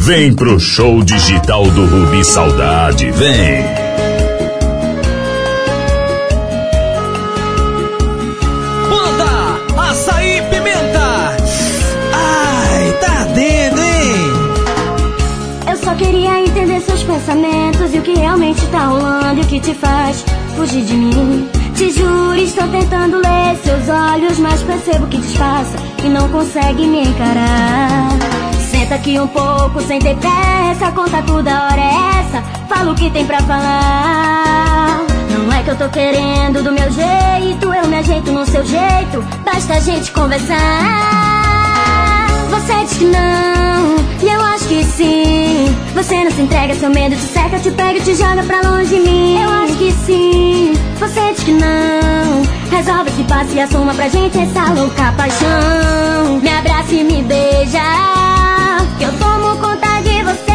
Vem pro show digital do Rubi Saudade, vem! Banda Açaí Pimenta! Ai, tá ardendo, hein? Eu só queria entender seus pensamentos e o que realmente tá rolando e o que te faz fugir de mim. Te juro, estou tentando ler seus olhos, mas percebo que disfarça e não consegue me encarar. Senta aqui um pouco sem ter pressa, conta tudo, a hora é essa, fala o que tem pra falar. Não é que eu tô querendo do meu jeito, eu me ajeito no seu jeito, basta a gente conversar. Você diz que não, e eu acho que sim. Você não se entrega, seu medo te cerca, te pega e te joga pra longe de mim. Eu acho que sim, você diz que não. Resolve esse passo e assuma pra gente essa louca paixão. Me abraça e me beija, que eu tomo conta de você.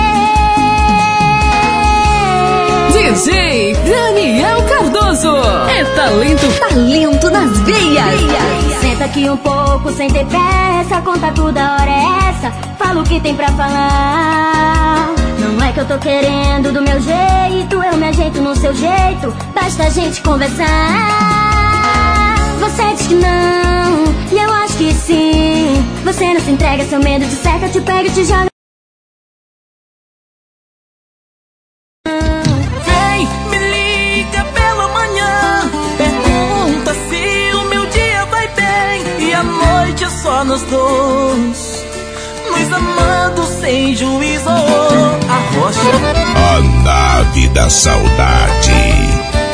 DJ Daniel Cardoso. É talento nas veias. Senta aqui um pouco sem ter pressa, conta tudo, a hora é essa, fala o que tem pra falar. Não é que eu tô querendo do meu jeito, eu me ajeito no seu jeito, basta a gente conversar. Você diz que não, e eu acho que sim. Você não se entrega, seu medo te cerca, te pega e te joga. Vem, me liga pela manhã, pergunta se o meu dia vai bem. E a noite é só nós dois, nos amando sem juízo. A rocha, A nave da saudade.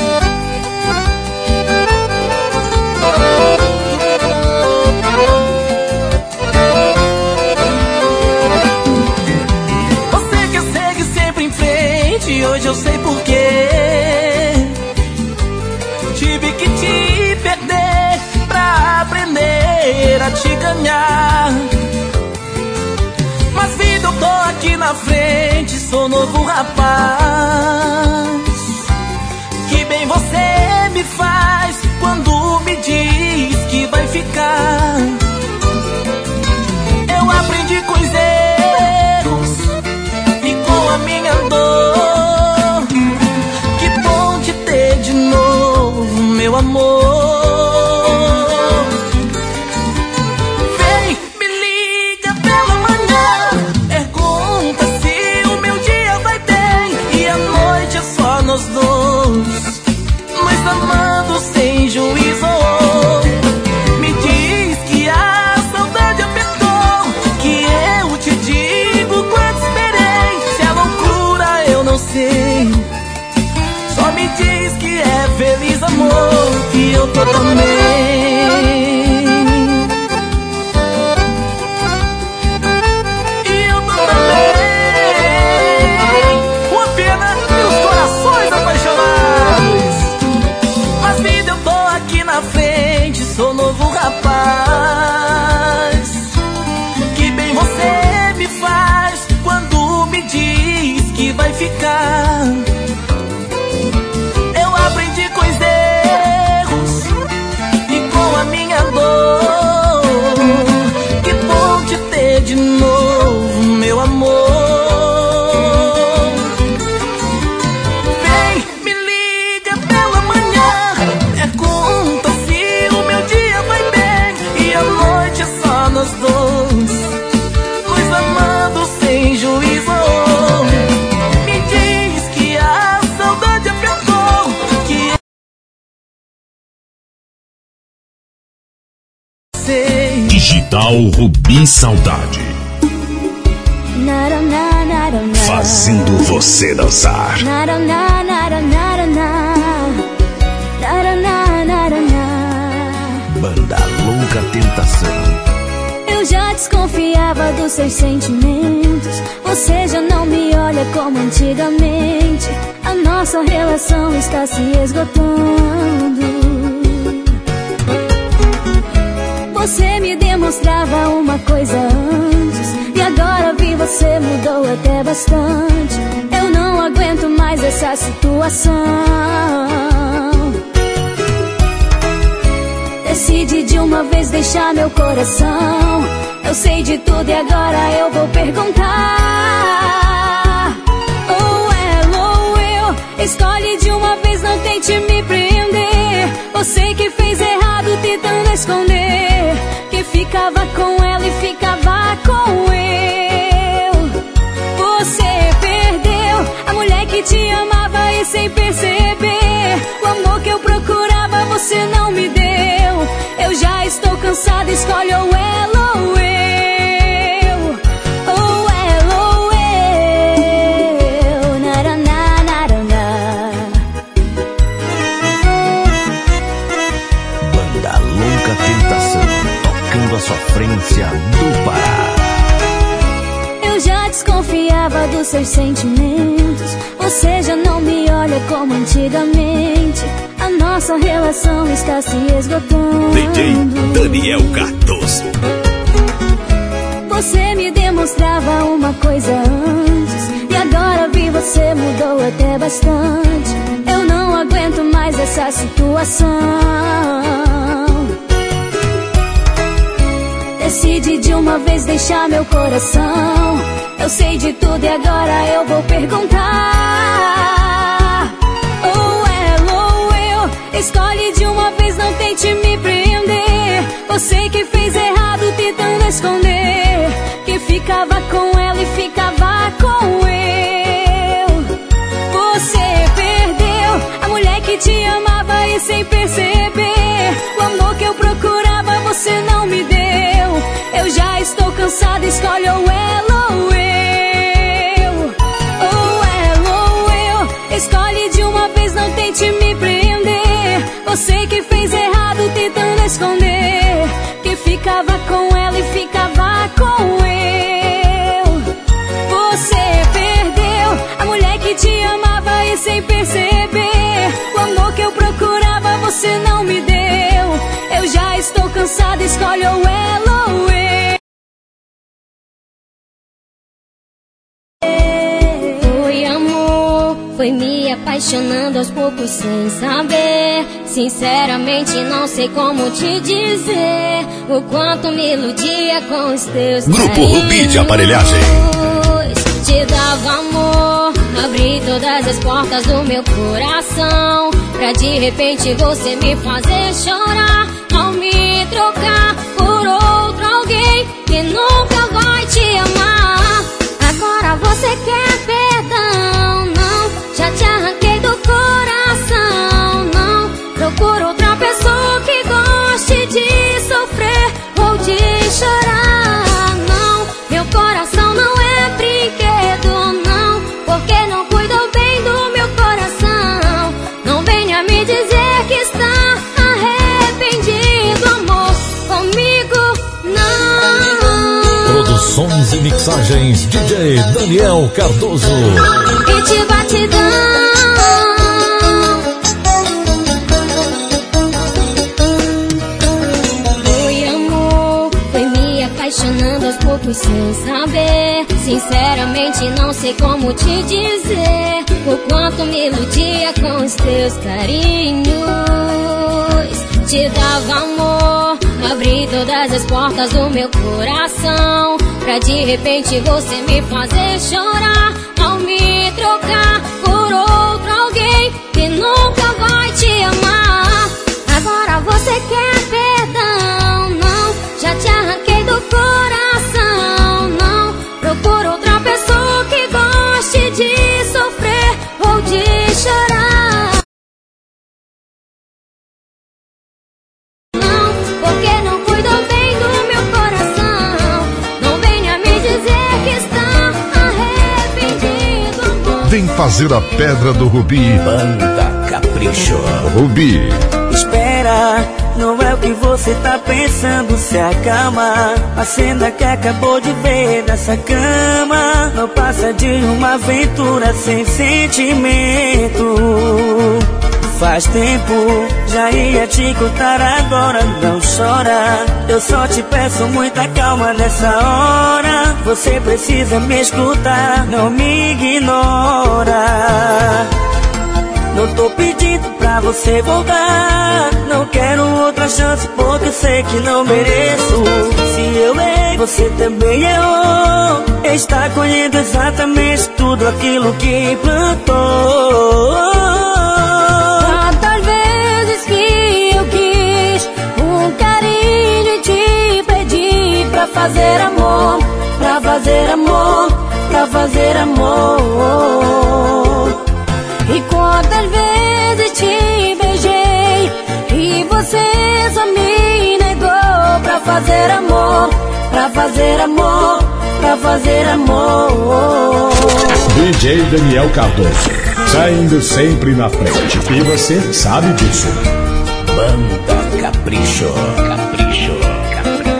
você que segue sempre em frente, hoje eu sei porquê. Tive que te perder pra aprender a te ganhar. Mas vida, eu tô aqui na frente, sou novo rapaz. Que bem você me faz quando me diz que vai ficar. Eu aprendi com os erros e com a minha dor. Que bom te ter de novo, meu amor. Vem, me liga pela manhã, pergunta se o meu dia vai bem. E a noite é só nós dois, nos amando sem juízo. Me diz que a saudade apertou, que eu te digo quanto esperei. Se é loucura eu não sei, só me diz que é feliz amor, que eu tô também. E eu tô também. Uma pena pelos corações apaixonados. Mas vida, eu tô aqui na frente, sou novo rapaz. Que bem você me faz quando me diz que vai ficar. Eu aprendi com os erros e com a minha dor. Que bom te ter de novo, meu amor. Vem, me liga pela manhã, pergunta se o meu dia vai bem. E a noite é só nós dois, nos amando sem juízo. Me diz que a saudade apertou, que eu sei. Digital Rubi Saudade. Nara, nara, nara, nara. Fazendo você dançar. Nara, nara, nara, nara, nara. Nara, nara, nara, nara. Banda Louca Tentação. Eu já desconfiava dos seus sentimentos. Você já não me olha como antigamente. A nossa relação está se esgotando. Você me demonstrava uma coisa antes, e agora vi você mudou até bastante. Eu não aguento mais essa situação. Decide de uma vez deixar meu coração. Eu sei de tudo e agora eu vou perguntar. Você que fez errado tentando esconder que ficava com ela e ficava com eu. Você perdeu a mulher que te amava e sem perceber o amor que eu procurava você não me deu. Eu já estou cansada, escolhe ou ela ou eu. Ou ela ou eu. Naraná, naraná. Banda Louca Tentação, tocando a sofrência do Pará. Eu já desconfiava dos seus sentimentos. Você já não me olha como antigamente. A nossa relação está se esgotando. DJ Daniel Cardoso. Você me demonstrava uma coisa antes e agora vi você mudou até bastante. Eu não aguento mais essa situação. Decide de uma vez deixar meu coração. Eu sei de tudo e agora eu vou perguntar. Ou ela ou eu. Escolhe de uma vez, não tente me prender. Você que fez errado tentando esconder que ficava com ela e ficava com eu. Você perdeu a mulher que te amava e sem perceber o amor que eu procurava você não me deu. Eu já estou cansada, escolhe ou ela ou eu. Ou ela ou eu. Escolhe de uma vez, não tente me prender. Você que fez errado tentando esconder que ficava com ela e ficava com eu. Você perdeu a mulher que te amava e sem perceber o amor que eu procurava você não me deu. Eu já estou cansada, escolhe ou ela ou eu. Foi amor, foi me apaixonando aos poucos sem saber. Sinceramente não sei como te dizer o quanto me iludia com os teus Grupo Rubi de Aparelhagem. Te dava amor, abri todas as portas do meu coração, pra de repente você me fazer chorar ao me trocar por outro alguém que nunca vai te amar. Agora você quer perdão, não? Já te arranquei do coração, não? Procura outra pessoa que goste de sofrer ou de chorar, não? Meu coração não é brinquedo, não, porque não cuidou bem do meu coração. Não venha me dizer que está arrependido, amor, comigo não. Produções e mixagens DJ Daniel Cardoso. E te batidão. Foi amor, foi me apaixonando aos poucos sem saber. Sinceramente não sei como te dizer o quanto me iludia com os teus carinhos. Te dava amor, abri todas as portas do meu coração, pra de repente você me fazer chorar ao me trocar por outro alguém que nunca vai te amar. Agora você quer perdão, não? Já te arranquei do coração, não? Procura outra pessoa que goste de sofrer ou de chorar. Não, porque não cuidou bem do meu coração. Não venha me dizer que está arrependido, amor. Vem fazer a Pedra do Rubi. Banda Capricho. Rubi. Espera, não é o que você tá pensando, se acalma. A cena que acabou de ver nessa cama não passa de uma aventura sem sentimento. Faz tempo, já ia te contar agora, não chora. Eu só te peço muita calma nessa hora. Você precisa me escutar, não me ignora. Não tô pedindo pra você voltar, não quero outra chance porque eu sei que não mereço. Se eu errei, você também errou. Está colhendo exatamente tudo aquilo que plantou. Quantas vezes que eu fazer amor, pra fazer amor, pra fazer amor. E quantas vezes te beijei e você só me negou, pra fazer amor, pra fazer amor, pra fazer amor. DJ Daniel Cardoso, saindo sempre na frente, e você sabe disso. Banda Capricho, Capricho, Capricho.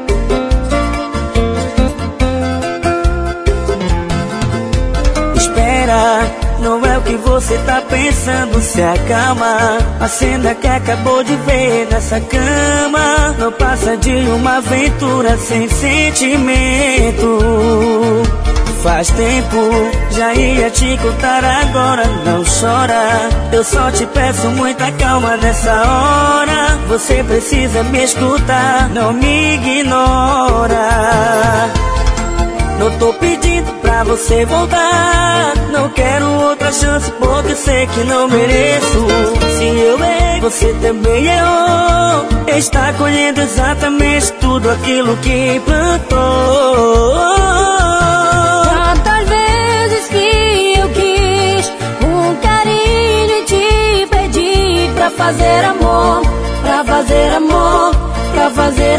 Espera, não é o que você tá pensando, se acalma. A cena que acabou de ver nessa cama não passa de uma aventura sem sentimento. Faz tempo, já ia te contar agora, não chora. Eu só te peço muita calma nessa hora. Você precisa me escutar, não me ignora. Não tô pedindo pra você voltar, não quero outra chance porque sei que não mereço. Se eu errei, você também errou. Está colhendo exatamente tudo aquilo que plantou. Tantas vezes que eu quis um carinho e te pedi pra fazer amor, pra fazer amor, pra fazer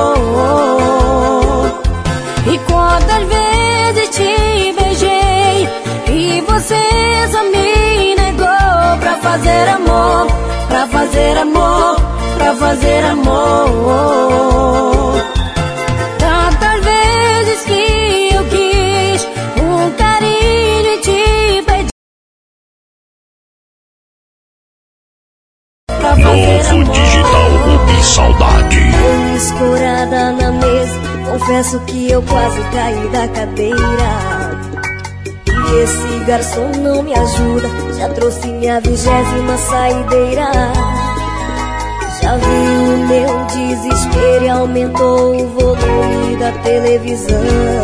amor. E quantas vezes te beijei e você só me negou, pra fazer amor, pra fazer amor, pra fazer amor. Tantas vezes que eu quis um carinho e te pedi pra fazer Novo amor. Digital Rubi Saudade. Escorada na mesa, confesso que eu quase caí da cadeira. E esse garçom não me ajuda, já trouxe minha 20ª saideira. Já viu o meu desespero e aumentou o volume da televisão.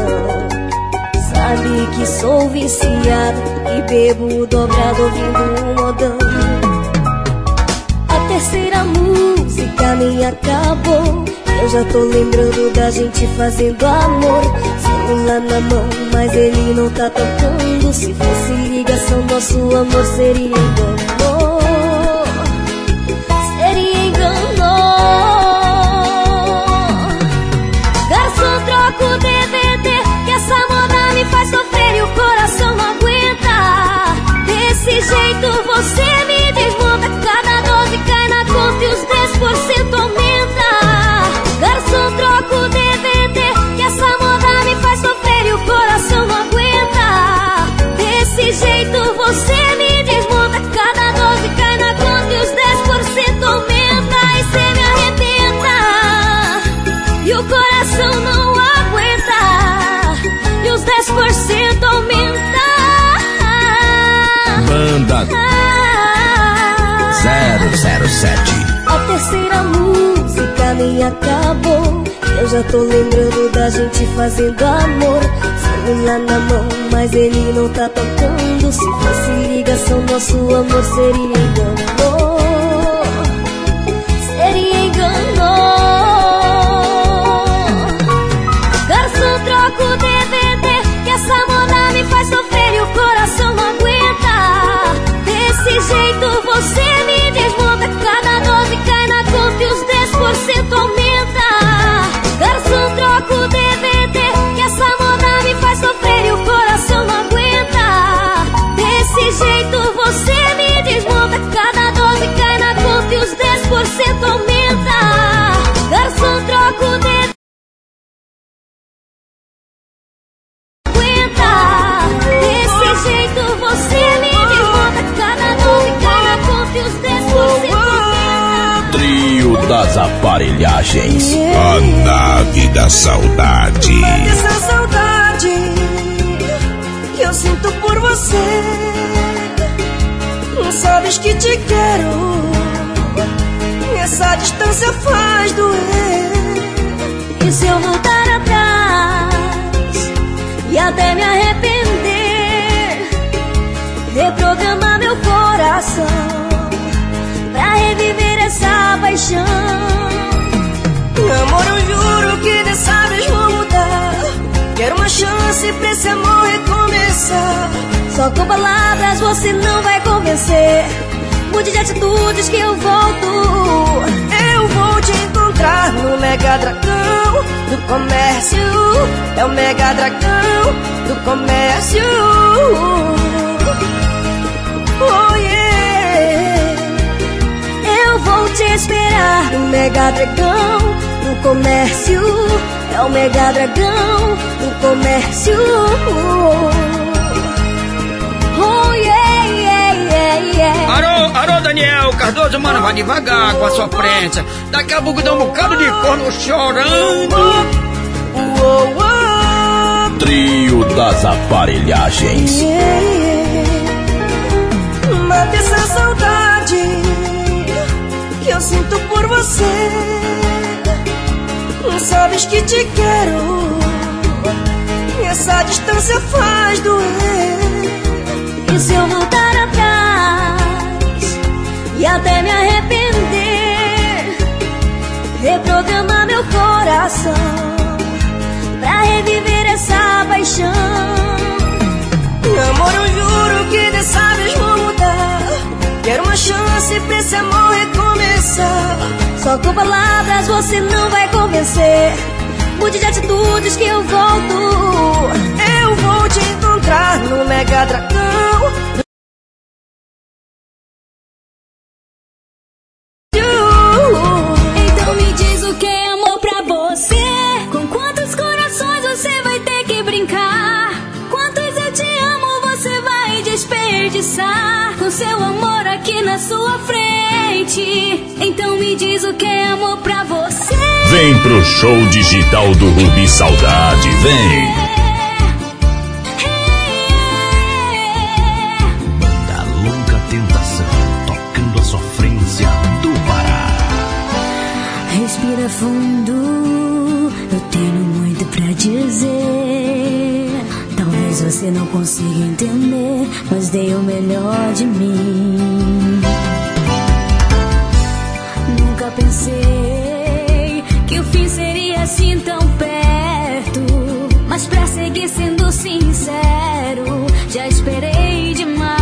Sabe que sou viciado e bebo dobrado ouvindo um modão. A terceira música nem acabou, eu já tô lembrando da gente fazendo amor. Celular na mão, mas ele não tá tocando. Se fosse ligação, nosso amor seria engano. Seria engano. Garçom, troca o DVD, que essa moda me faz sofrer e o coração não aguenta. Desse jeito você me desmonta, cada 12 cai na conta e os 10% aumenta. Garçom, troca o DVD, que essa moda me faz sofrer e o coração não aguenta. Desse jeito você me desmonta, cada 12 cai na conta e os 10% aumenta. E cê me arrebenta e o coração não aguenta, e os 10% aumenta. Banda 007. A terceira música nem acabou, eu já tô lembrando da gente fazendo amor. Celular na mão, mas ele não tá tocando. Se fosse ligação, nosso amor seria engano. Seria engano. Garçom, troca o DVD, que essa moda me faz sofrer e o coração não aguenta. Desse jeito você me desmonta, cada 12 cai na conta e os 10% aumenta. Garçom, troca o DVD, que essa moda me faz sofrer e o coração não aguenta. Desse jeito você me desmonta, cada 12 cai na conta e os 10% aumenta. Garçom, troca o DVD, aguenta. Desse jeito você me desmonta, cada 12 cai na conta e os 10% aumenta. Trio das Aparelhagens. A nave da saudade. Essa saudade que eu sinto por você, não sabes que te quero, essa distância faz doer. e se eu voltar atrás e até me arrepender, reprogramar meu coração pra reviver essa paixão. Amor, eu juro que dessa vez vou pra esse amor recomeçar. Só com palavras você não vai convencer. Mude de atitudes que eu volto. Eu vou te encontrar no Mega Dragão do Comércio. É o Mega Dragão do Comércio. Oh yeah. Eu vou te esperar no Mega Dragão do Comércio. É o Mega Dragão do Comércio. Oh yeah, yeah, yeah, yeah. Alô, Daniel Cardoso, mano, vai devagar com a sua prensa. Daqui a pouco dá um bocado de corno chorando. Trio das Aparelhagens. Yeah, yeah. Mata essa saudade que eu sinto por você. Não sabes que te quero. Essa distância faz doer. E se eu voltar atrás e até me arrepender, reprogramar meu coração pra reviver essa paixão. Amor, eu juro que dessa vez vou mudar. Quero uma chance pra esse amor recomeçar. Só com palavras você não vai convencer. Mude de atitudes que eu volto. Eu vou te encontrar no Mega Dragão. Então me diz o que é amor pra você. Com quantos corações você vai ter que brincar? Quantos eu te amo você vai desperdiçar? Com seu amor aqui na sua frente. Então me diz o que é amor pra você. Vem pro show digital do Rubi Saudade, vem! Banda Longa Tentação, tocando a sofrência do Pará. Respira fundo, eu tenho muito pra dizer. Talvez você não consiga entender, mas dei o melhor de mim. Nunca pensei que o fim seria assim tão perto, mas pra seguir sendo sincero, já esperei demais.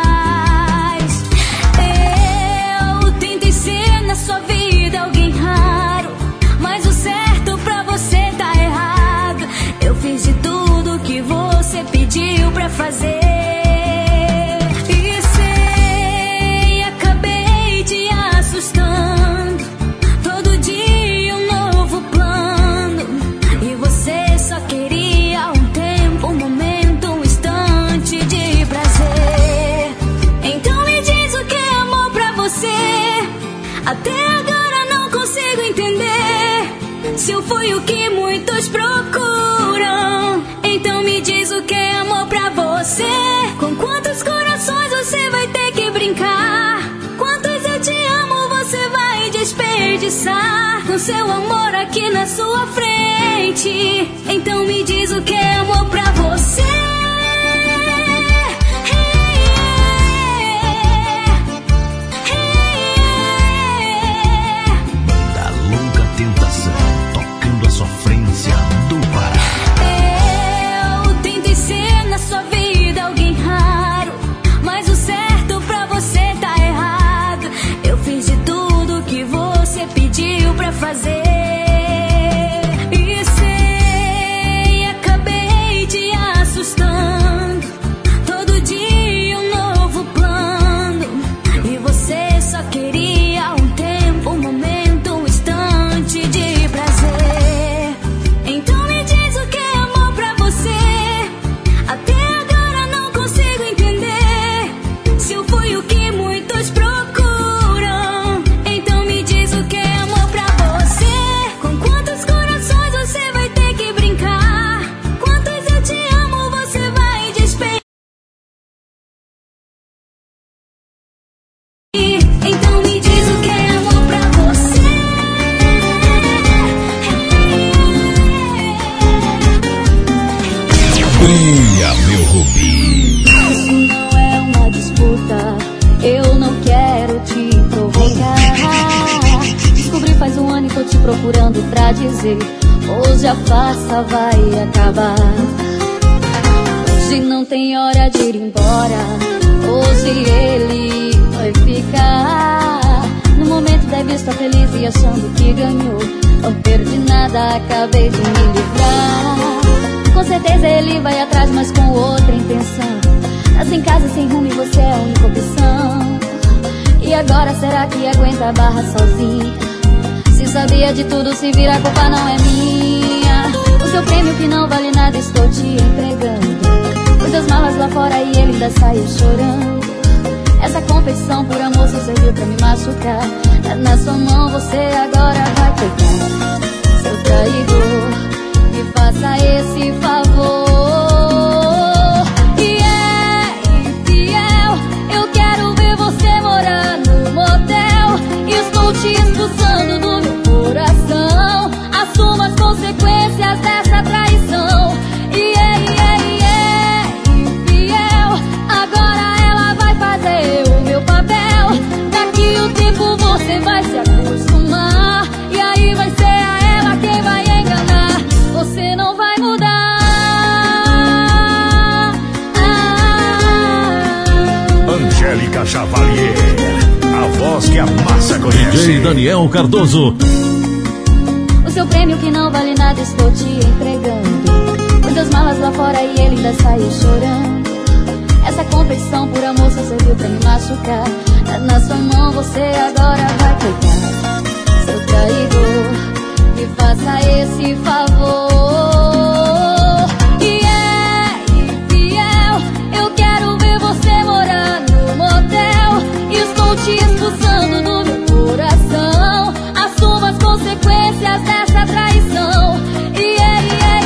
Eu tentei ser na sua vida alguém raro, mas o certo pra você tá errado. Eu fiz de tudo que você pediu pra fazer. E sei, acabei te assustando. Todo dia um novo plano. E você só queria um tempo, um momento, um instante de prazer. Então me diz o que é amor pra você. Até agora não consigo entender se eu fui o que muitos procuram. Então me diz o que é amor pra você. Com quantos corações você vai ter que brincar? Quantos eu te amo você vai desperdiçar? Com seu amor aqui na sua frente. Então me diz o que é amor pra você. Banda Longa Tentação, tocando a sofrência do Pará. Eu tentei ser na sua vida alguém raro, mas o certo pra você tá errado. Eu fiz de tudo que você pediu pra fazer. E sei, acabei te assustando. Todo dia um novo plano. E você só queria um tempo, um momento, um instante de prazer. Então me diz o que é amor pra você. Até agora não consigo entender se eu fui o que muitos procuram. Então me diz o que é amor pra você. Com quantos corações você vai ter que brincar? Quantos eu te amo você vai despedir? Então me diz o que é amor pra você. Brilha, meu Rubi. Isso não é uma disputa, eu não quero te provocar. Descobri faz um ano e tô te procurando pra dizer: hoje a farsa vai acabar. tem hora de ir embora. Hoje ele vai ficar. No momento deve estar feliz e achando que ganhou. Não perdi nada, acabei de me livrar. Com certeza ele vai atrás, mas com outra intenção. Tá sem casa, sem rumo e você é a única opção. E agora será que aguenta a barra sozinha? Se sabia de tudo, se vira, a culpa não é minha. O seu prêmio que não vale nada estou te entregando. Pus as malas lá fora e ele ainda saiu chorando. Essa competição por amor só serviu pra me machucar. Na sua mão você agora vai pegar. Seu traidor, me faça esse favor. E é infiel, eu quero ver você morar no motel. Estou te expulsando do meu coração. Assuma as consequências dessa traição. E é infiel, agora ela vai fazer o meu papel. Daqui o tempo você vai se acostumar. E aí vai ser a ela quem vai enganar. Você não vai mudar. Angélica Chavalier, a voz que a massa conhece. DJ Daniel Cardoso. O seu prêmio que não vale nada estou te entregando. Pus as malas lá fora e ele ainda saiu chorando. Essa competição por amor só serviu pra me machucar. Na sua mão você agora vai pegar. Seu traidor, me faça esse favor. E é infiel, eu quero ver você morar no motel. Estou te expulsando do meu coração. Assuma as consequências dessa traição. E é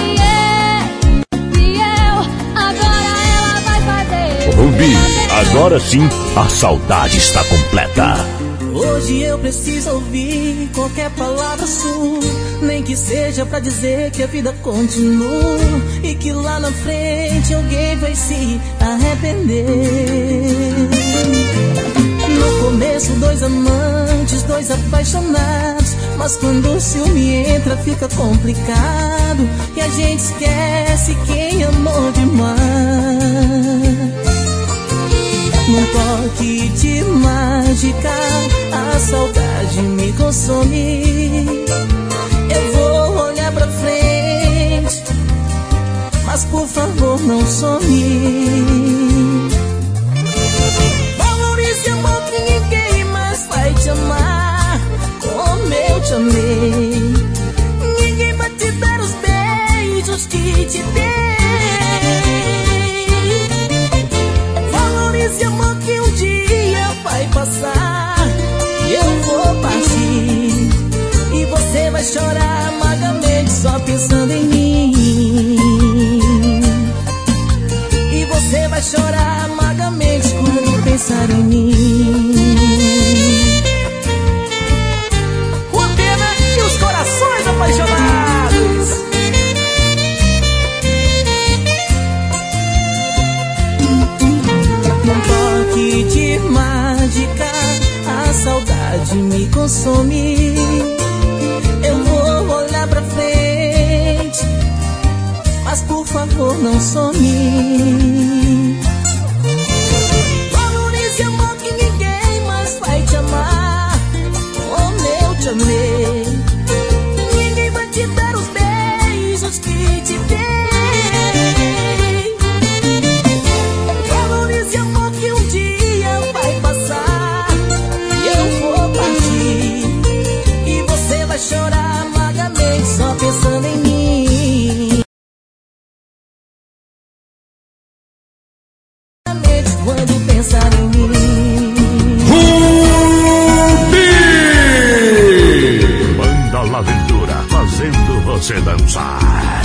infiel, agora ela vai fazer. Rubi, agora sim a saudade está completa. Hoje eu preciso ouvir qualquer palavra sua, nem que seja pra dizer que a vida continua e que lá na frente alguém vai se arrepender. No começo dois amantes, dois apaixonados, mas quando o ciúme entra fica complicado e a gente esquece quem amou demais. Num toque de mágica, a saudade me consome. Eu vou olhar pra frente, mas por favor não some. Valorize amor que ninguém mais vai te amar como eu te amei. Ninguém vai te dar os beijos que te dei. Valorize amor que um dia vai passar e eu vou partir. E você vai chorar amargamente só pensando em mim. E você vai chorar amargamente quando pensar em mim. Uma pena e os corações apaixonados. Num toque de mágica, a saudade me consome. Eu vou olhar pra frente, mas por favor não some. Valorize amor que ninguém mais vai te amar como eu te amei. Ninguém vai te dar os beijos que te dei. Valorize amor que um dia vai passar e eu vou partir. E você vai chorar amargamente só pensando em mim. Quando pensar em mim. Rubi! Banda Laventura, fazendo você dançar.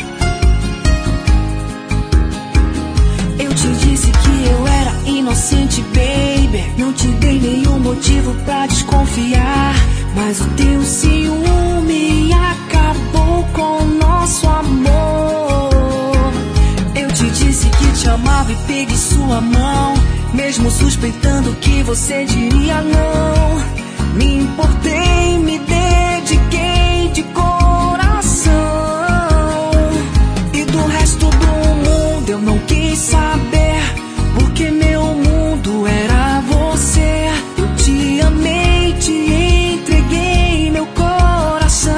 Eu te disse que eu era inocente, baby. Não te dei nenhum motivo pra desconfiar, mas o teu ciúme acabou com o nosso amor. Eu te disse que te amava e peguei sua mão, mesmo suspeitando que você diria não. Me importei, me dediquei de coração, e do resto do mundo eu não quis quis saber, porque meu mundo era você. Eu te amei, te entreguei meu coração.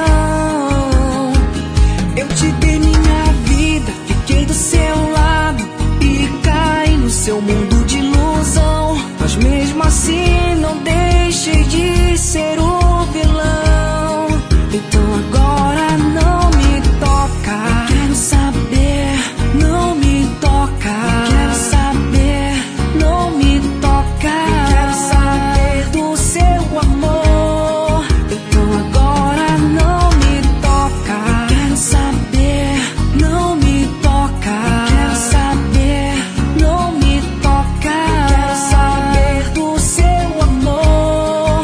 Eu te dei minha vida, fiquei do seu lado e caí no seu mundo de ilusão. Mas mesmo assim não deixei de ser o vilão. Então agora não me toca. Quero saber, não me toca. Quero saber, não me toca. Quero saber do seu amor. Então agora não me toca. Quero saber, não me toca. Quero saber, não me toca. Quero saber do seu amor.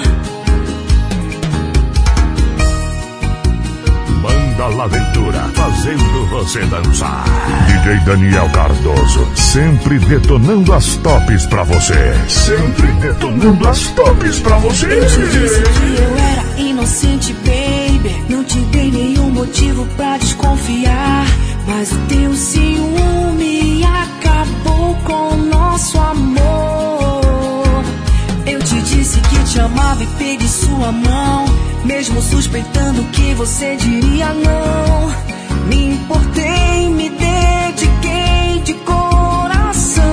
Manda La Ventura, fazendo você dançar. DJ Daniel Cardoso, sempre detonando as tops pra você. Sempre detonando as tops pra você. Eu te disse que eu era inocente, baby. Não te dei nenhum motivo pra desconfiar. Mas o teu ciúme acabou com o nosso amor. Eu te disse que te amava e pedi sua mão, mesmo suspeitando que você diria não. Me importei, me dediquei de coração.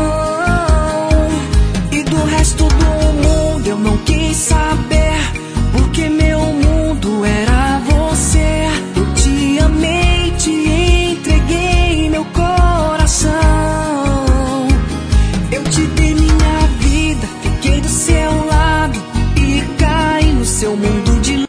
E do resto do mundo eu não quis saber, porque meu mundo era você. Eu te amei, te entreguei meu coração. Eu te dei minha vida, fiquei do seu lado e caí no seu mundo de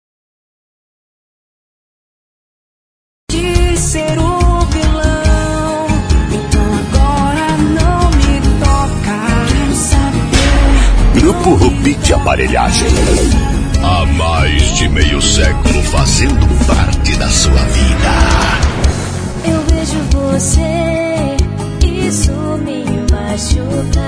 ser o vilão. Então agora não me toca. Quero saber. Grupo Rubi de Aparelhagem. Há mais de meio século fazendo parte da sua vida. Eu vejo você, isso me machuca.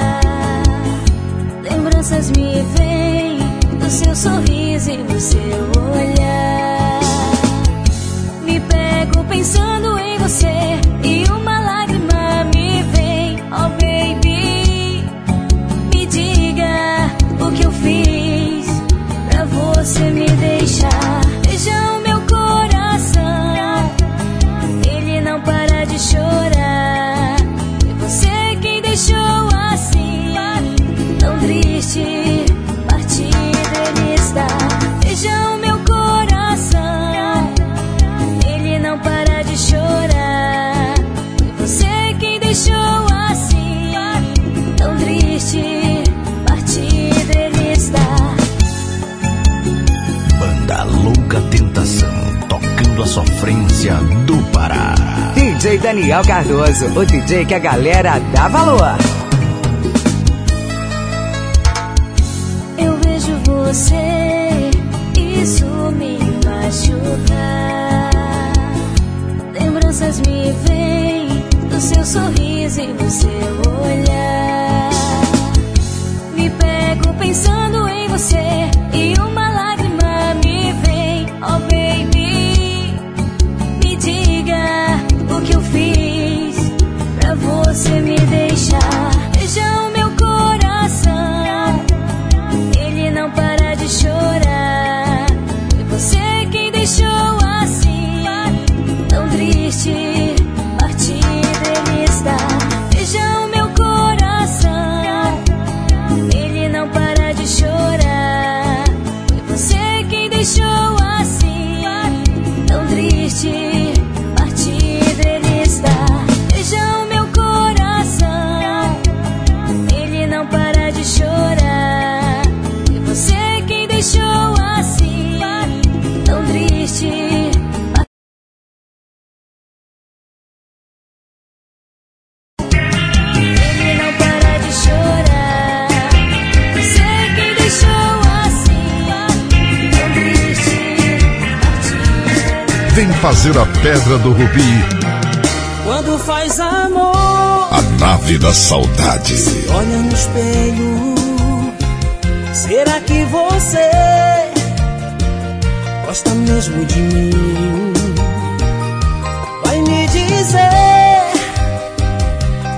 Lembranças me vêm do seu sorriso e do seu olhar. Me pego pensando em você e uma lágrima me vem. Oh baby, me diga o que eu fiz pra você me deixar. Veja o meu coração, ele não para de chorar. E você quem deixou assim, tão triste, partido ele está. Veja o meu coração, ele não para de chorar. E você quem deixou assim, tão triste, partido ele está. Banda Louca Tentação, tocando a sofrência do Pará. DJ Daniel Cardoso, o DJ que a galera dá valor. Eu vejo você, isso me machuca. Lembranças me vêm do seu sorriso e do seu olhar. Me pego pensando em você e uma lágrima me vem. Oh baby, me diga o que eu fiz pra você me deixar. Veja o meu coração, ele não para de chorar. E você quem deixou assim, tão triste, partido ele está. Veja o meu coração, ele não para de chorar. E você quem deixou assim, tão triste, partido ele está. Veja o meu coração, ele não para de chorar. E você quem deixou assim, tão triste. Ele não para de chorar. Você quem deixou assim, tão triste. Vem fazer a Pedra do Rubi. Quando faz amor, A nave da saudade. olha no espelho. Será que você gosta mesmo de mim? Vai me dizer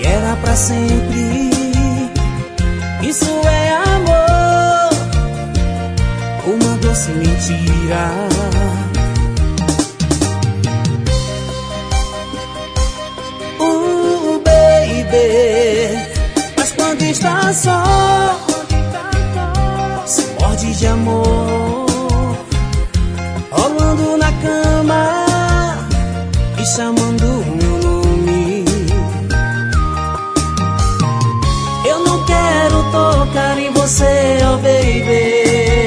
era pra sempre. Isso é amor, uma doce mentira. Baby, mas quando está só, se morde de amor, rolando na cama e chamando o meu nome. Eu não quero tocar em você, oh baby,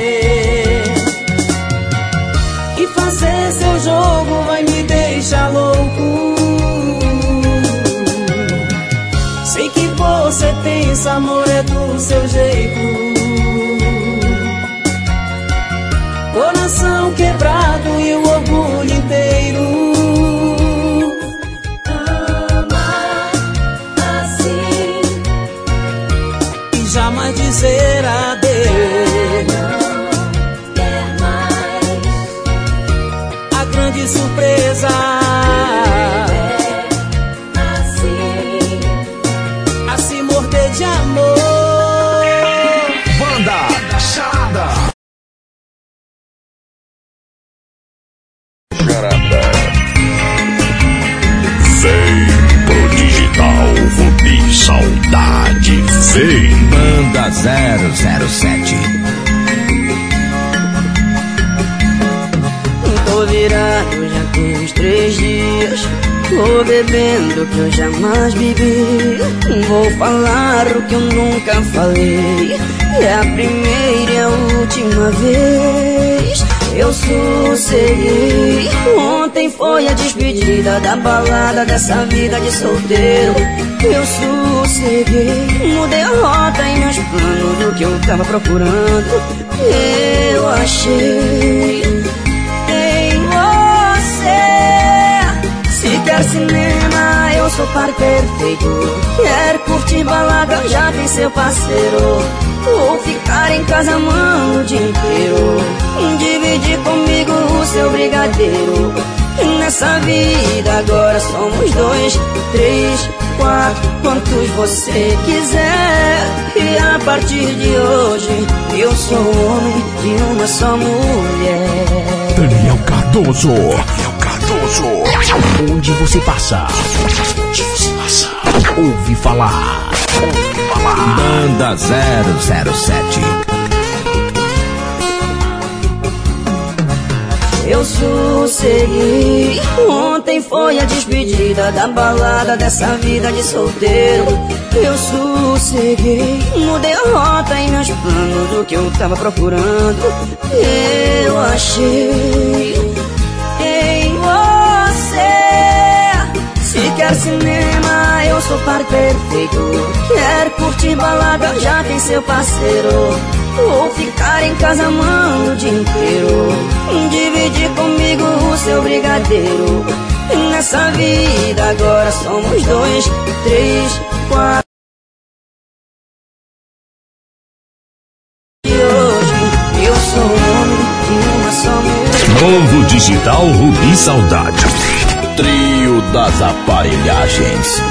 e fazer seu jogo vai me deixar louco. Sei que você pensa, amor, é do seu jeito. Coração quebrado e o orgulho inteiro. Amar assim e jamais dizer adeus. Não quer mais a grande surpresa. De amor. Banda Charada. Charada. Vem pro digital, Rubi Saudade. Vem. Banda 007. Tô virado já tem uns 3 dias. Tô bebendo que eu jamais bebi. Vou falar o que eu nunca falei. É a primeira e a última vez. Eu sosseguei. Ontem foi a despedida da balada dessa vida de solteiro. Eu sosseguei. Mudei a rota em meus planos do que eu tava procurando. Eu achei em você. Se quer cinema, eu sou par perfeito. Quer curtir balada, já tem seu parceiro. Ou ficar em casa amando o dia inteiro. Dividir comigo o seu brigadeiro. Nessa vida agora somos 2, 3, 4, quantos você quiser. E a partir de hoje eu sou homem de uma só mulher. Daniel Cardoso. Onde você passa? Ouve falar. Banda 007. Eu sosseguei. Ontem foi a despedida da balada dessa vida de solteiro. Eu sosseguei. Mudei a rota em meus planos do que eu tava procurando. Eu achei em você. Se quer cinema, eu sou par perfeito. Quer curtir balada, já tem seu parceiro. Ou ficar em casa amando o dia inteiro. Dividir comigo o seu brigadeiro. Nessa vida agora somos 2, 3, 4. E hoje eu sou homem de uma só mulher. Novo digital Rubi Saudade. Trio das aparelhagens.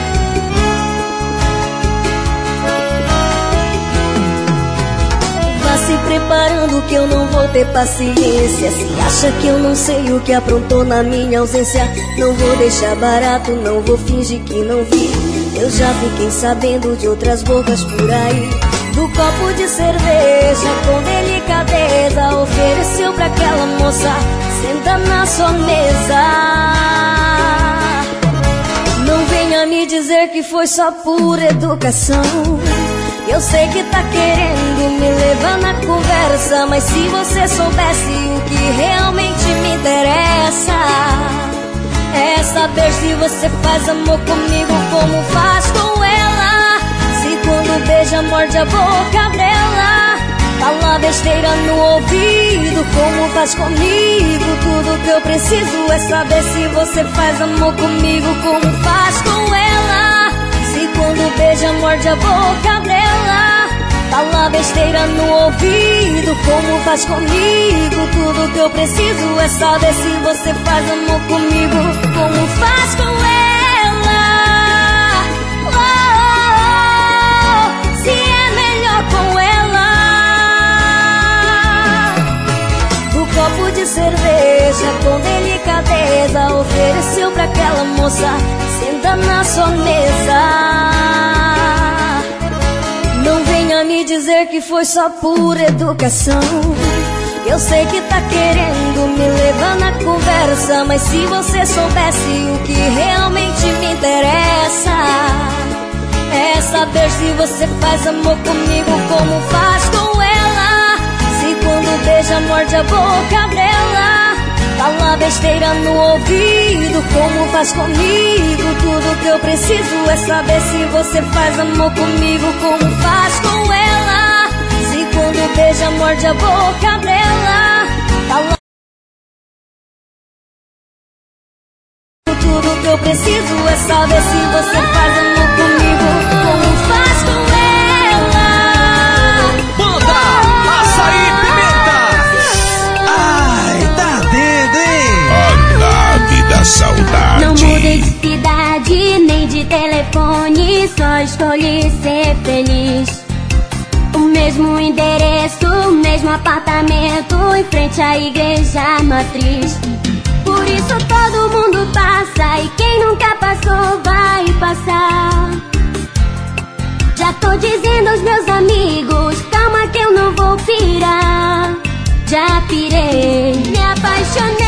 Se preparando que eu não vou ter paciência. Se acha que eu não sei o que aprontou na minha ausência, não vou deixar barato, não vou fingir que não vi. Eu já fiquei sabendo de outras bocas por aí. Do copo de cerveja com delicadeza ofereceu pra aquela moça, senta na sua mesa. Não venha me dizer que foi só por educação. Eu sei que tá querendo me levar na conversa, mas se você soubesse o que realmente me interessa, é saber se você faz amor comigo como faz com ela. Se quando beija morde a boca dela, fala besteira no ouvido como faz comigo. Tudo que eu preciso é saber se você faz amor comigo como faz com ela. Se quando beija morde a boca dela, fala besteira no ouvido como faz comigo. Tudo que eu preciso é saber se você faz amor comigo como faz com ela. ofereceu pra aquela moça, senta na sua mesa. Não venha me dizer que foi só por educação. Eu sei que tá querendo me levar na conversa, mas se você soubesse o que realmente me interessa, é saber se você faz amor comigo como faz com ela. Se quando beija, morde a boca dela, fala besteira no ouvido como faz comigo. Tudo que eu preciso é saber se você faz amor comigo como faz com ela. Se quando beija, morde a boca dela, fala. Tudo que eu preciso é saber se você faz amor comigo como faz com ela. Banda Açaí Pimenta. Ai, tá dentro, hein? A nave da saudade. Não mudei de cidade, nem de telefone, só escolhi ser feliz. O mesmo endereço, o mesmo apartamento, em frente à igreja matriz. Por isso todo mundo passa, e quem nunca passou vai passar. Já tô dizendo aos meus amigos, calma que eu não vou pirar. Já pirei, me apaixonei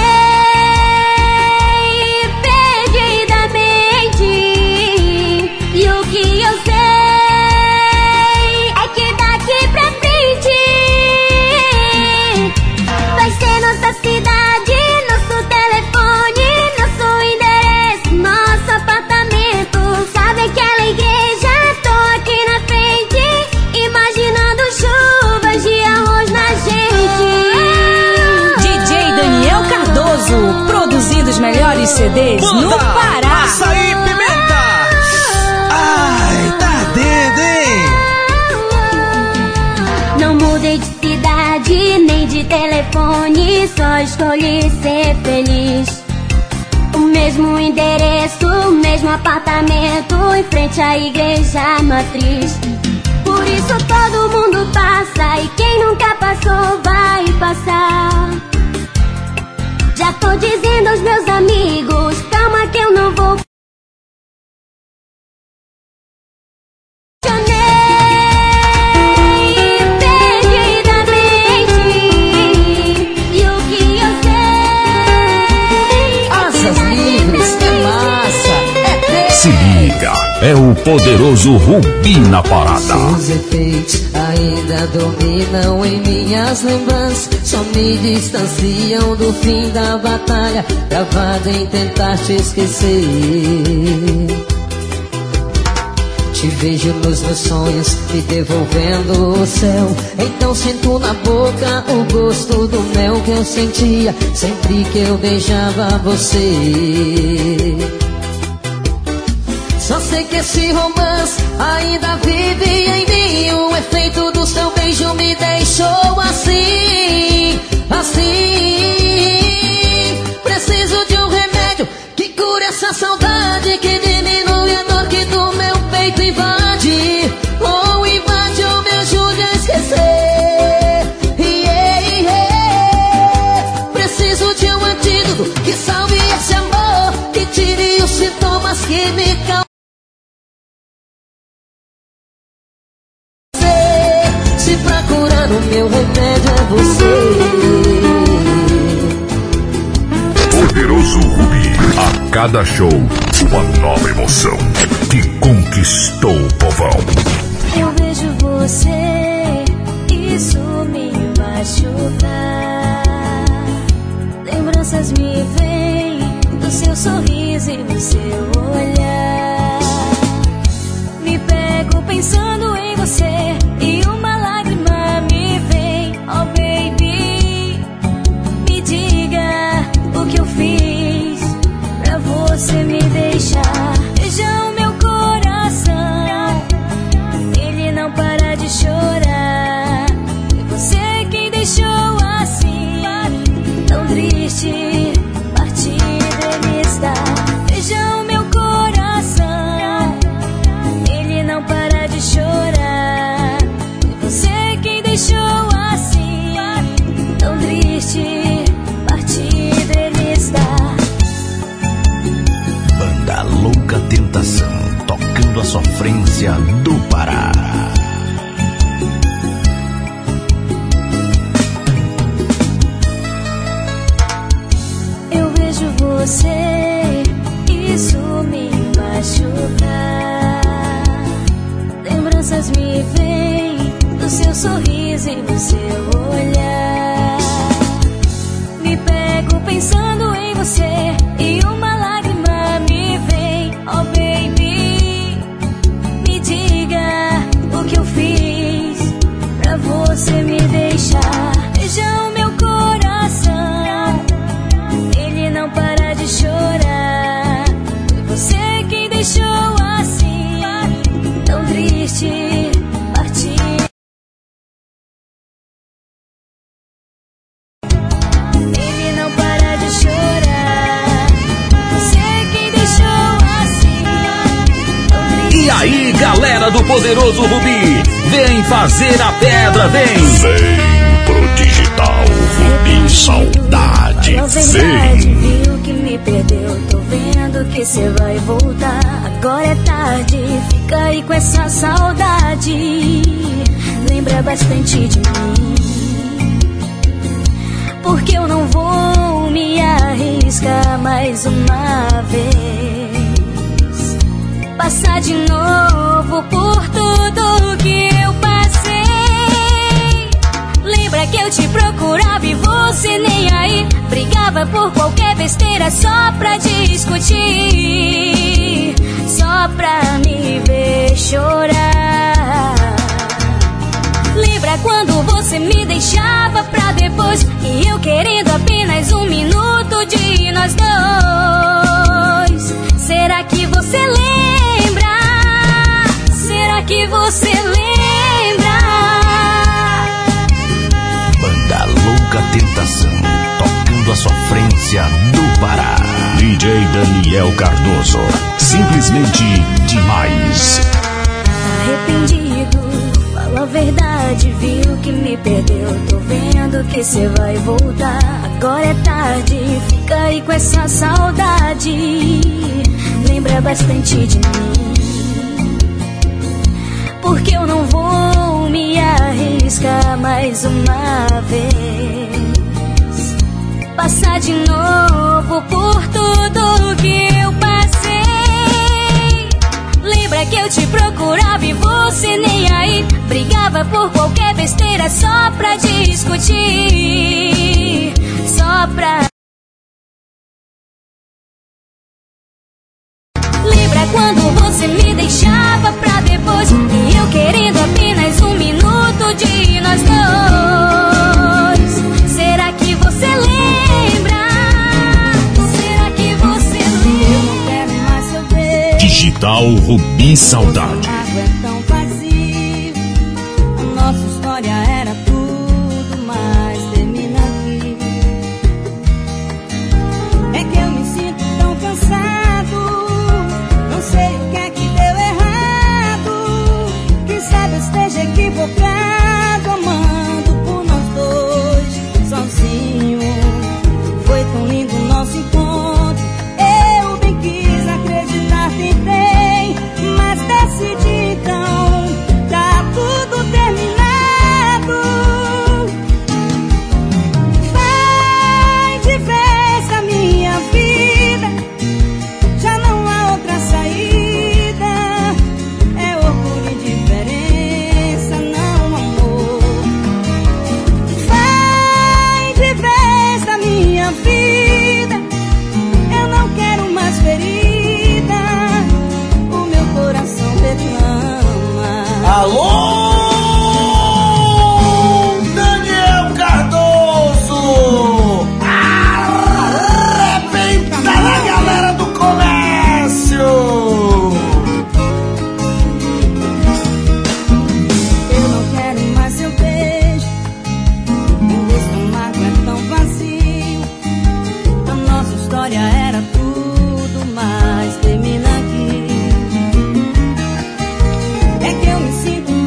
perdidamente. E o que eu sei é que daqui pra frente vai ser nossa cidade, nosso telefone, nosso endereço, nosso apartamento. Sabe aquela igreja? Tô aqui na frente, imaginando chuvas de arroz na gente. DJ Daniel Cardoso, produzindo os melhores CDs no Pará. Açaí Pimenta. Ai, tá dentro, hein? Não mudei de cidade, nem de telefone, só escolhi ser feliz. O mesmo endereço, o mesmo apartamento, em frente à igreja matriz. Por isso todo mundo passa, e quem nunca passou vai passar. Já tô dizendo aos meus amigos, calma que eu não vou. Se liga, é o poderoso Rubi na parada. Seus efeitos ainda dominam em minhas lembranças, só me distanciam do fim da batalha, travado em tentar te esquecer. Te vejo nos meus sonhos, me devolvendo o céu. Então sinto na boca o gosto do mel que eu sentia sempre que eu beijava você. Só sei que esse romance ainda vive em mim. O efeito do seu beijo me deixou assim, assim. Preciso de um remédio que cure essa saudade, que diminui a dor que do meu peito invade. Ou invade ou me ajude a esquecer. Preciso de um antídoto que salve esse amor, que tire os sintomas que me causam. Se pra curar o meu remédio é você. Poderoso Rubi, a cada show, uma nova emoção que conquistou o povão. Eu vejo você, isso me machuca. Lembranças me vêm do seu sorriso e do seu olhar. Me pego pensando em você e uma lágrima me vem. Oh baby, me diga o que eu fiz pra você me deixar. Veja o meu coração, ele não para de chorar. Foi você quem deixou assim, tão triste, partido ele está. Veja o meu coração, sofrência do Pará. Eu vejo você, isso me machuca. Lembranças me vêm do seu sorriso e do seu olhar. Me pego pensando em você e uma lágrima me vem. Oh baby, me diga o que eu fiz pra você me deixar. Veja o meu coração, ele não para de chorar. Foi você quem deixou assim, tão triste, partir. Ele não para de chorar. Você quem deixou assim, tão triste. E aí, galera do Poderoso Rubi, vem fazer a pedra, vem! Vem pro Digital Rubi Saudade, vem! Viu que me perdeu, tô vendo que cê vai voltar. Agora é tarde, fica aí com essa saudade. Lembra bastante de mim, porque eu não vou me arriscar mais uma vez. Passar de novo por tudo que eu passei. Lembra que eu te procurava e você nem aí. Brigava por qualquer besteira só pra discutir, só pra me ver chorar. Lembra quando você me deixava pra depois, e eu querendo apenas um minuto de nós dois. Será que você lembra? Será que você lembra? Banda Louca Tentação, tocando a sofrência do Pará. DJ Daniel Cardoso, simplesmente demais. Arrependido, fala a verdade, viu que me perdeu. Tô vendo que cê vai voltar. Agora é tarde, fica aí com essa saudade. Lembra bastante de mim, porque eu não vou me arriscar mais uma vez. Passar de novo por tudo que eu passei. Lembra que eu te procurava e você nem aí. Brigava por qualquer besteira só pra discutir, só pra... Lembra quando você me deixava pra depois, e eu querendo apenas um minuto de nós dois. Será que você lembra? Será que você lembra? Eu não quero mais seu beijo. Digital Rubi Saudade. A água é tão vazia, a nossa história era tudo, mas termina aqui. É que eu me sinto tão cansado, não sei o que é que deu errado. Quem sabe eu esteja equivocado, amando por nós dois, sozinho. Foi tão lindo o nosso encontro, eu bem quis acreditar, tentei, mas decidi então, tá tudo terminado. Vai de vez da minha vida, já não há outra saída. É orgulho e indiferença, não amor. Vai de vez da minha vida, eu não quero mais ferida, o meu coração reclama. Alô, Daniel Cardoso! Arrebenta na galera do comércio! Eu não quero mais seu beijo, meu estômago é tão vazio. A nossa história era tudo, mas termina aqui. É que eu me sinto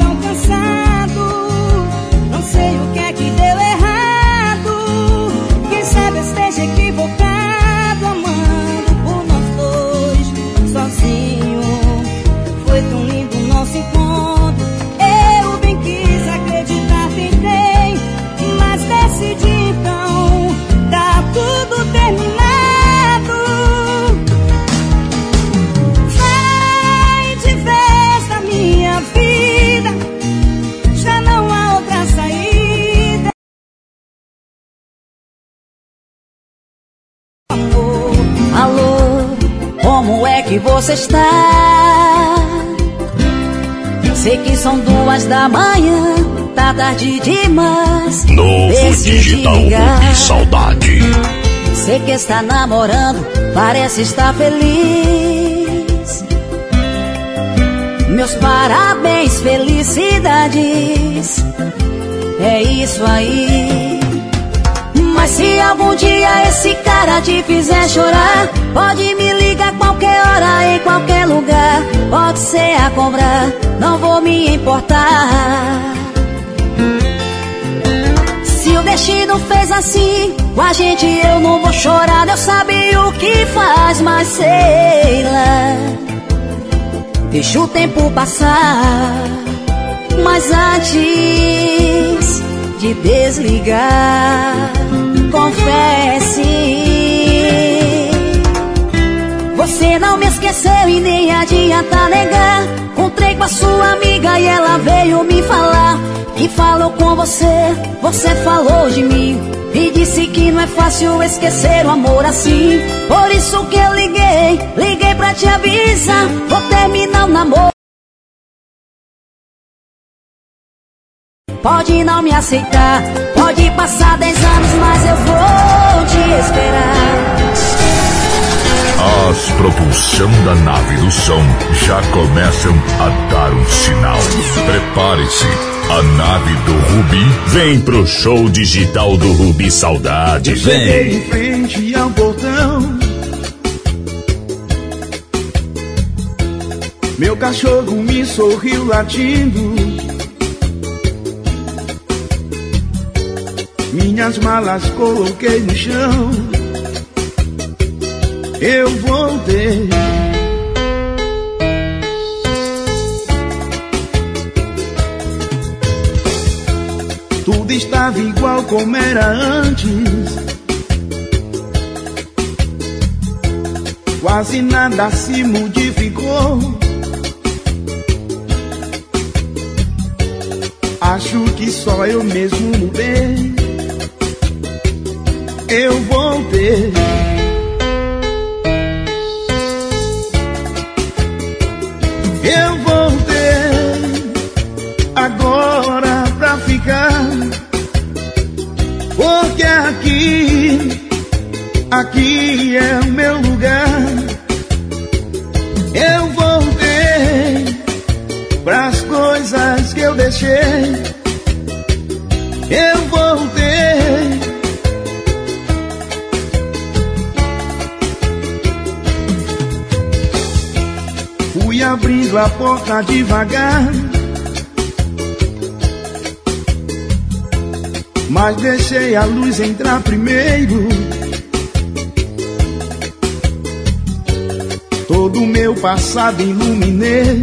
encontro. Eu bem quis acreditar, tentei, mas decidi então, tá tudo terminado. Vai de vez da minha vida, já não há outra saída. Amor, alô, como é que você está? Sei que são 2 da manhã, tá tarde demais. Novo Digital Rubi Saudade. Sei que está namorando, parece estar feliz. Meus parabéns, felicidades. É isso aí. Mas se algum dia esse cara te fizer chorar, pode me ligar qualquer hora, em qualquer lugar. Pode ser a cobrar, não vou me importar. Se o destino fez assim com a gente, eu não vou chorar. Deus sabe o que faz, mas sei lá. Deixa o tempo passar, mas antes de desligar, confesse, você não me esqueceu e nem adianta negar. Encontrei com a sua amiga e ela veio me falar que falou com você, você falou de mim e disse que não é fácil esquecer o amor assim. Por isso que eu liguei pra te avisar, vou terminar o namoro. Pode não me aceitar, pode passar 10 anos, mas eu vou te esperar. As propulsão da nave do som já começam a dar um sinal. Prepare-se, a nave do Rubi vem pro show digital do Rubi Saudade. Cheguei em Vem! frente ao portão, meu cachorro me sorriu latindo. Minhas malas coloquei no chão. Eu voltei. Tudo estava igual como era antes. Quase nada se modificou. Acho que só eu mesmo mudei. Eu voltei. Eu voltei agora pra ficar, porque aqui é o meu lugar. Eu voltei pras coisas que eu deixei. Eu voltei. Fui abrindo a porta devagar, mas deixei a luz entrar primeiro. Todo o meu passado iluminei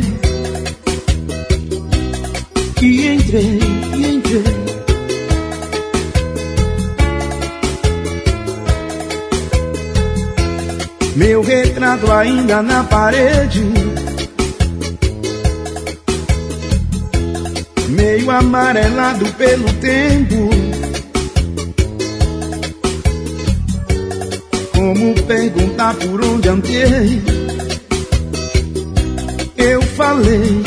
e entrei. Meu retrato ainda na parede, meio amarelado pelo tempo. Como perguntar por onde andei? Eu falei.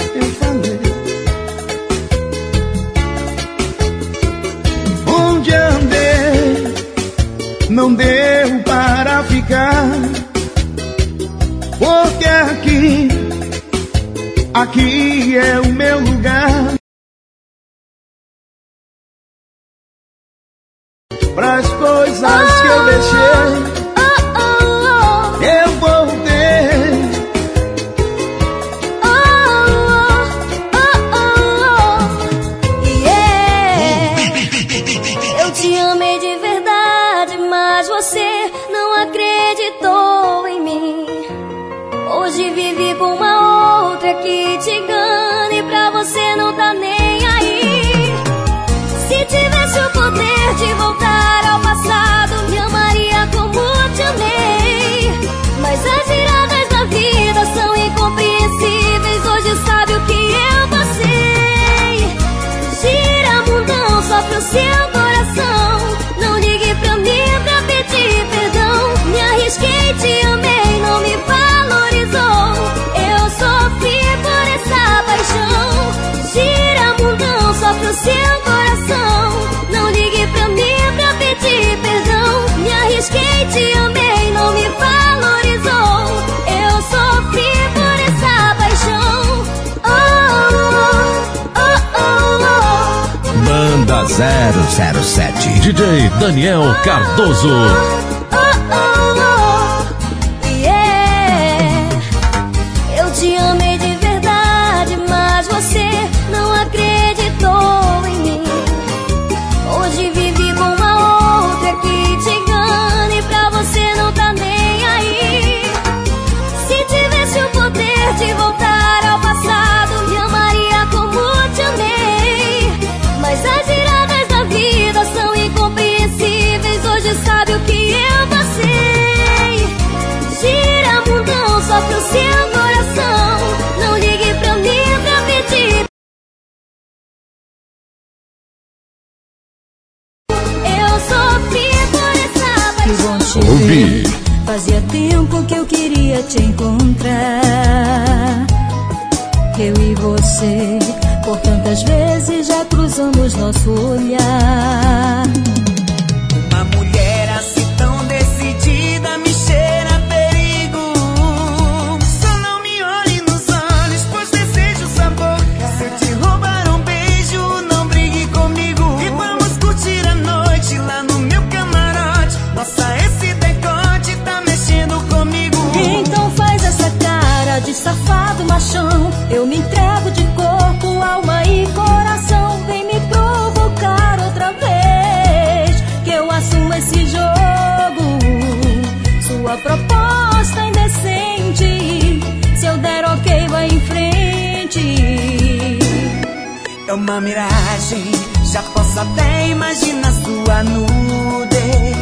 Onde andei? Não deu para ficar, porque aqui é o meu lugar. Pras coisas que eu deixei, eu voltei. Eu te amei de verdade, mas você não acreditou em mim. Hoje vivi com uma outra que te engana. você não tá nem aí. Se tivesse o poder de voltar ao passado, me amaria como te amei. Mas as viradas da vida são incompreensíveis. Hoje sabe o que eu passei. Gira mundão só pro seu coração. Não ligue pra mim pra pedir perdão. Me arrisquei, te amei, não me valorizou. Eu sofri por essa paixão. Gira mundão só pro seu coração. Não ligue pra mim pra pedir perdão. Me arrisquei, te amei, não me valorizou. Eu sofri por essa paixão. Oh, oh, oh, oh, oh. Banda 007 DJ Daniel Cardoso. Eu te amei de verdade, mas você não acreditou em mim. Hoje vivi com uma outra que te engana e pra você não tá nem aí. Se tivesse o poder de voltar ao passado, me amaria como te amei. Mas as viradas da vida são incompreensíveis. Hoje sabe o que eu passei. Gira mundão só pro seu coração. Não ligue pra mim pra pedir. Eu sofri por essa paixão. Rubi. Fazia tempo que eu queria te encontrar. Eu e você, por tantas vezes já cruzamos nosso olhar. Uma mulher assim tão decidida me cheira a perigo. Só não me olhe nos olhos, pois desejo sua boca. Se eu te roubar um beijo, não brigue comigo. E vamos curtir a noite lá no meu camarote. Nossa, esse decote tá mexendo comigo. Então faz essa cara de safado machão. Eu me entrego de corpo, alma e coração. Vem me provocar outra vez, que eu assumo esse jogo. Sua proposta é indecente. Se eu der ok, vai em frente. É uma miragem, já posso até imaginar sua nudez.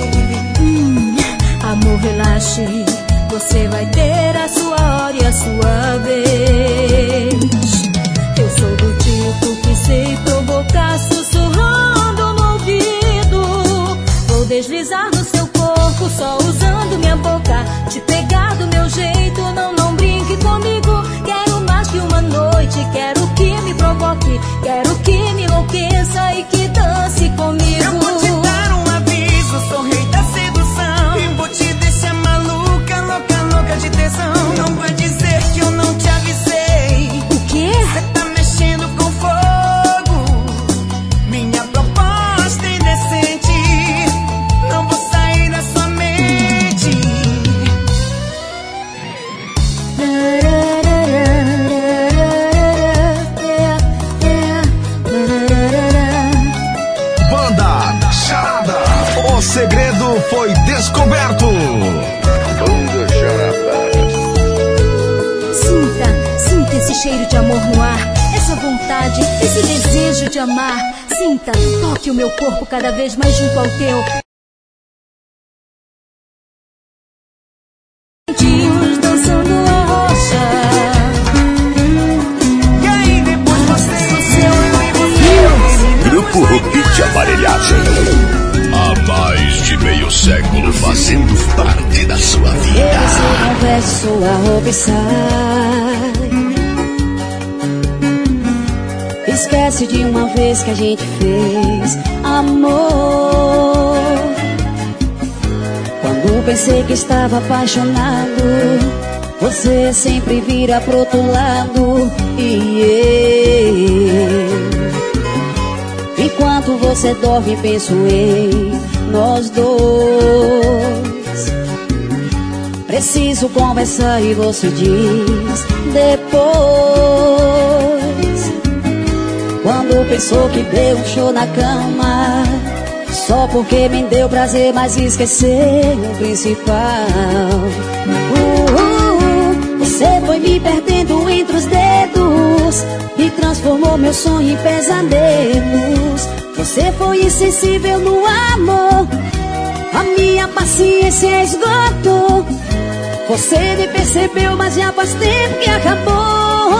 Amor, relaxe, você vai ter a sua hora e a sua vez. Eu sou do tipo que sei provocar, sussurrando no ouvido. Vou deslizar no seu corpo, só usando minha boca. Te pegar do meu jeito, não brinque comigo. Quero mais que uma noite, quero que me provoque. Quero que me enlouqueça e que dance comigo. Eu vou te dar um aviso, sou rei da sedução. E vou te deixar maluca, louca, louca de tesão. Não vai dizer que eu não te avisei. O quê? Cê tá mexendo com fogo. Minha proposta é indecente. Não vou sair da sua mente. Banda Charada. O segredo foi descoberto. Banda Charada. Sinta esse cheiro de amor no ar, essa vontade, esse desejo de amar. Sinta, toque o meu corpo cada vez mais junto ao teu. Juntos dançando a rocha. E aí depois você Grupo Rubi de Aparelhagem. Há mais de meio século fazendo parte da sua vida. Eu converso sua roupa e sai. Esquece de uma vez que a gente fez amor. Quando pensei que estava apaixonado, você sempre vira pro outro lado. E eu, enquanto você dorme, penso em nós dois. Preciso conversar e você diz depois. Quando pensou que deu um show na cama, só porque me deu prazer, mas esqueceu o principal. Você foi me perdendo entre os dedos, me transformando transformou meu sonho em pesadelos. Você foi insensível no amor, a minha paciência esgotou. Você nem percebeu, mas já faz tempo que acabou.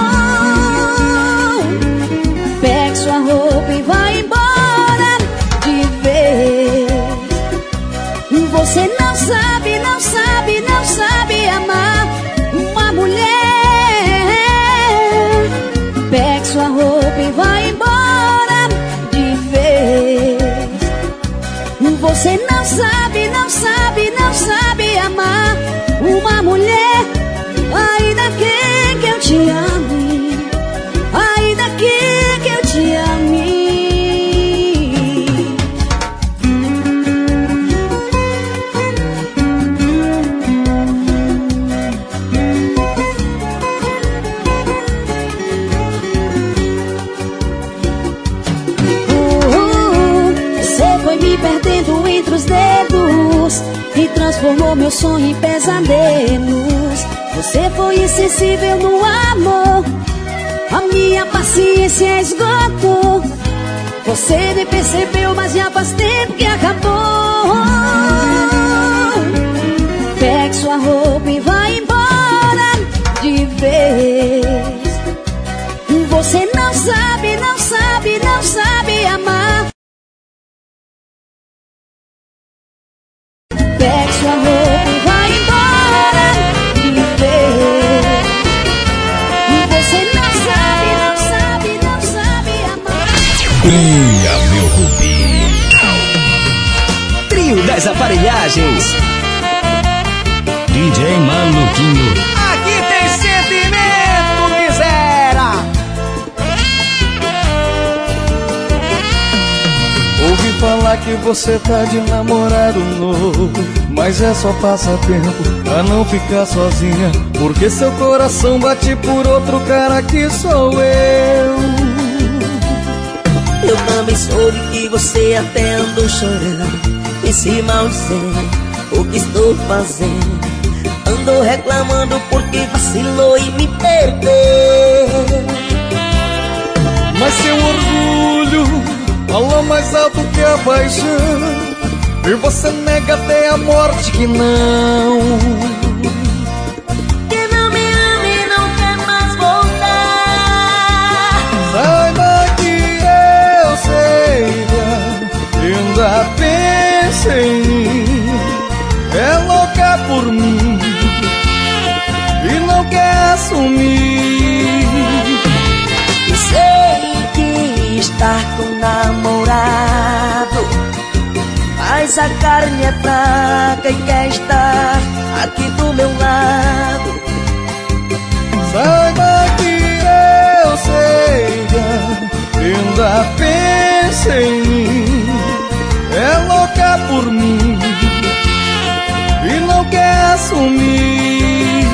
Pegue sua roupa e vai embora de vez. Você não sabe, não sabe, não sabe amar uma mulher. Pegue sua roupa e vai embora de vez. Você não sabe, não sabe, não sabe amar uma mulher. Ainda que eu te ame, ainda que eu te ame. Você foi me perdendo entre os dedos e transformou meu sonho em pesadelos. Você foi insensível no amor, a minha paciência esgotou. Você nem percebeu, mas já faz tempo que acabou. Pegue sua roupa e vai embora de vez. Você não sabe, não sabe, não sabe amar. Pegue sua roupa e vai embora de vez. Você não sabe, não sabe, não sabe amar. Minha, meu Rubi. Trio das Aparelhagens. DJ Maluquinho. Aqui tem sentimento, miséria. Ouvi falar que você tá de namorado novo, mas é só passatempo pra não ficar sozinha, porque seu coração bate por outro cara que sou eu. Eu também soube que você até andou chorando e se maldizendo o que estou fazendo. Andou reclamando porque vacilou e me perdeu. Mas seu orgulho fala mais alto que a paixão, e você nega até a morte que não. Que não me ama e não quer mais voltar. Saiba que eu sei, ainda pensa em mim. É louca por mim e não quer assumir. Sei que estar com namorado, mas a carne é fraca e quer estar aqui do meu lado. Saiba que eu sei, ainda pensa em mim. É louca por mim e não quer assumir.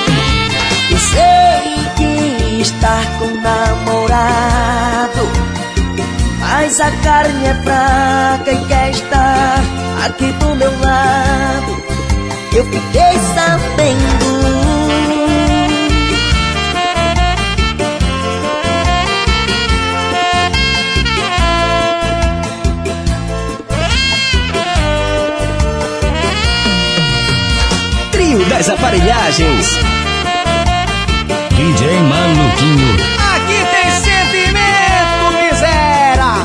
Sei que estar com namorado, mas a carne é fraca e quer estar aqui do meu lado. Eu fiquei sabendo. Trio das Aparelhagens. DJ Maluquinho. Aqui tem sentimento, miséria.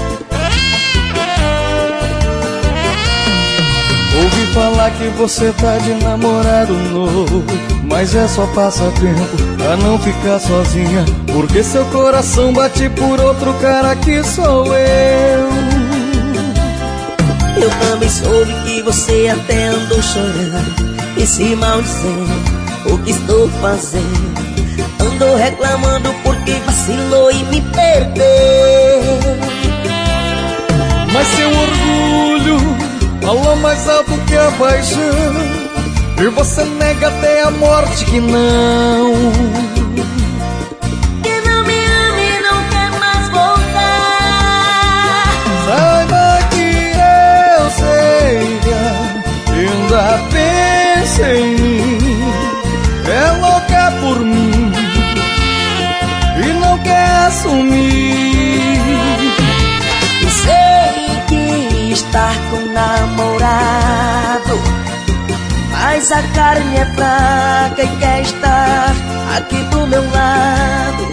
Ouvi falar que você tá de namorado novo, mas é só passatempo pra não ficar sozinha, porque seu coração bate por outro cara que sou eu. Eu também soube que você até andou chorando e se maldizendo o que estou fazendo. Andou reclamando porque vacilou e me perdeu. Mas seu orgulho fala mais alto que a paixão, e você nega até a morte que não. Que não me ama e não quer mais voltar. Saiba que eu sei, ainda pensa em mim. É louca por mim e não quer assumir. Sei que estar com namorado, mas a carne é fraca e quer estar aqui do meu lado.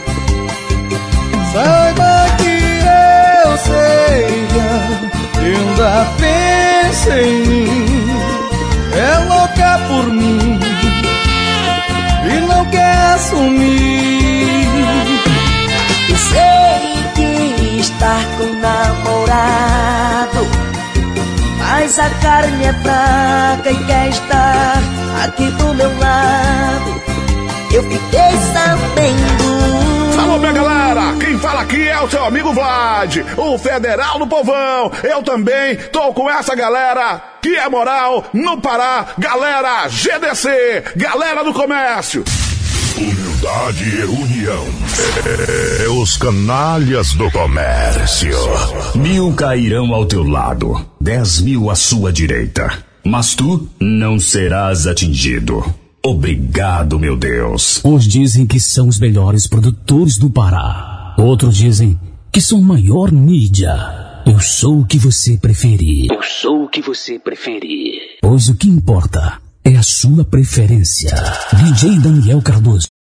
Saiba que eu sei que ainda pensa em mim, é louca por mim e não quer assumir. Sei que estar com namorado, mas a carne é fraca e quer estar aqui do meu lado. Eu fiquei sabendo. Alô, minha galera, quem fala aqui é o seu amigo Vlad, o Federal do Povão. Eu também tô com essa galera que é moral no Pará. Galera GDC, galera do comércio. Humildade e união. É os canalhas do comércio. 1000 cairão ao teu lado, 10.000 à sua direita, mas tu não serás atingido. Obrigado, meu Deus. Uns dizem que são os melhores produtores do Pará. Outros dizem que são maior mídia. Eu sou o que você preferir. Eu sou o que você preferir. Pois o que importa é a sua preferência. DJ Daniel Cardoso.